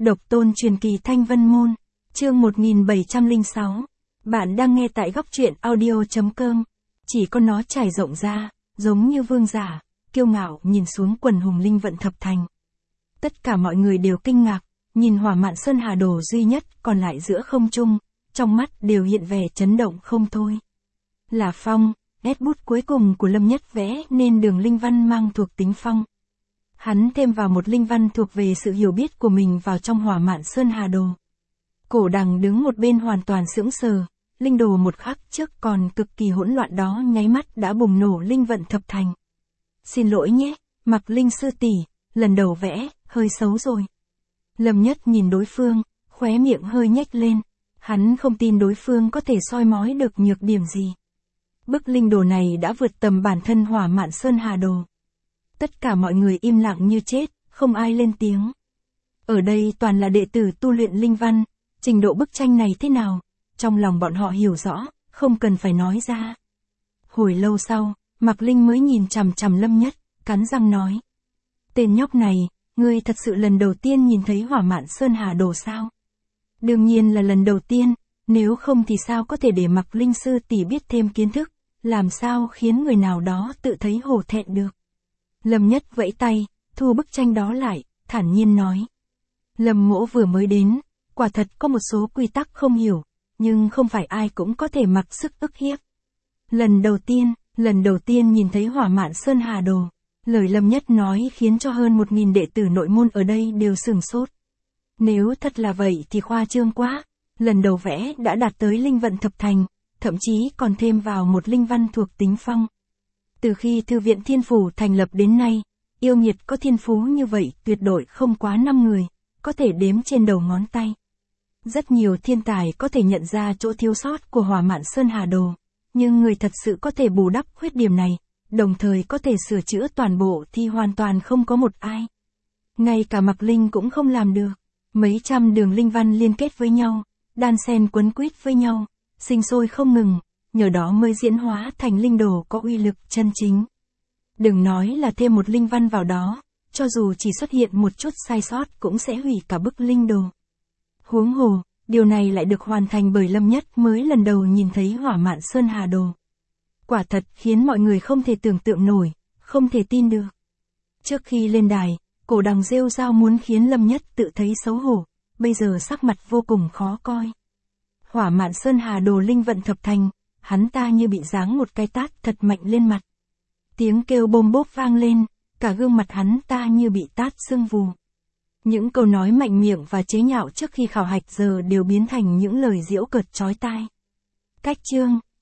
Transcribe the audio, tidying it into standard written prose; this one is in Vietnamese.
Độc tôn truyền kỳ Thanh Vân Môn, chương 1706. Bạn đang nghe tại góc truyện audio.com. Chỉ có nó trải rộng ra, giống như vương giả, kiêu ngạo nhìn xuống quần hùng linh vận thập thành. Tất cả mọi người đều kinh ngạc, nhìn Hỏa Mạn Sơn Hà Đồ duy nhất còn lại giữa không trung, trong mắt đều hiện vẻ chấn động không thôi. Là phong, nét bút cuối cùng của Lâm Nhất vẽ nên đường linh văn mang thuộc tính phong. Hắn thêm vào một linh văn thuộc về sự hiểu biết của mình vào trong Hỏa Mạn Sơn Hà Đồ. Cổ Đằng đứng một bên hoàn toàn sững sờ, linh đồ một khắc trước còn cực kỳ hỗn loạn đó nháy mắt đã bùng nổ linh vận thập thành. Xin lỗi nhé, Mặc Linh sư tỷ, lần đầu vẽ, hơi xấu rồi. Lâm Nhất nhìn đối phương, khóe miệng hơi nhếch lên, hắn không tin đối phương có thể soi mói được nhược điểm gì. Bức linh đồ này đã vượt tầm bản thân Hỏa Mạn Sơn Hà Đồ. Tất cả mọi người im lặng như chết, không ai lên tiếng. Ở đây toàn là đệ tử tu luyện linh văn, trình độ bức tranh này thế nào, trong lòng bọn họ hiểu rõ, không cần phải nói ra. Hồi lâu sau, Mạc Linh mới nhìn chằm chằm Lâm Nhất, cắn răng nói. Tên nhóc này, ngươi thật sự lần đầu tiên nhìn thấy Hỏa Mạn Sơn Hà Đồ sao? Đương nhiên là lần đầu tiên, nếu không thì sao có thể để Mạc Linh sư tỷ biết thêm kiến thức, làm sao khiến người nào đó tự thấy hổ thẹn được. Lâm Nhất vẫy tay, thu bức tranh đó lại, thản nhiên nói. Lâm mỗ vừa mới đến, quả thật có một số quy tắc không hiểu, nhưng không phải ai cũng có thể mặc sức ức hiếp. Lần đầu tiên nhìn thấy Hỏa Mạn Sơn Hà Đồ, lời Lâm Nhất nói khiến cho hơn 1000 đệ tử nội môn ở đây đều sửng sốt. Nếu thật là vậy thì khoa trương quá, lần đầu vẽ đã đạt tới linh vận thập thành, thậm chí còn thêm vào một linh văn thuộc tính phong. Từ khi Thư viện Thiên Phủ thành lập đến nay, yêu nghiệt có thiên phú như vậy tuyệt đối không quá 5 người, có thể đếm trên đầu ngón tay. Rất nhiều thiên tài có thể nhận ra chỗ thiếu sót của Hỏa Mạn Sơn Hà Đồ, nhưng người thật sự có thể bù đắp khuyết điểm này, đồng thời có thể sửa chữa toàn bộ thì hoàn toàn không có một ai. Ngay cả Mạc Linh cũng không làm được. Mấy trăm đường linh văn liên kết với nhau, đan xen quấn quýt với nhau, sinh sôi không ngừng, nhờ đó mới diễn hóa thành linh đồ có uy lực chân chính. Đừng nói là thêm một linh văn vào đó, cho dù chỉ xuất hiện một chút sai sót cũng sẽ hủy cả bức linh đồ. Huống hồ, điều này lại được hoàn thành bởi Lâm Nhất mới lần đầu nhìn thấy Hỏa Mạn Sơn Hà Đồ. Quả thật khiến mọi người không thể tưởng tượng nổi, không thể tin được. Trước khi lên đài, Cổ Đằng rêu rao muốn khiến Lâm Nhất tự thấy xấu hổ, bây giờ sắc mặt vô cùng khó coi. Hỏa Mạn Sơn Hà Đồ linh vận thập thành, hắn ta như bị giáng một cái tát thật mạnh lên mặt. Tiếng kêu bôm bốp vang lên, cả gương mặt hắn ta như bị tát sưng vù. Những câu nói mạnh miệng và chế nhạo trước khi khảo hạch giờ đều biến thành những lời giễu cợt chói tai. Cách chương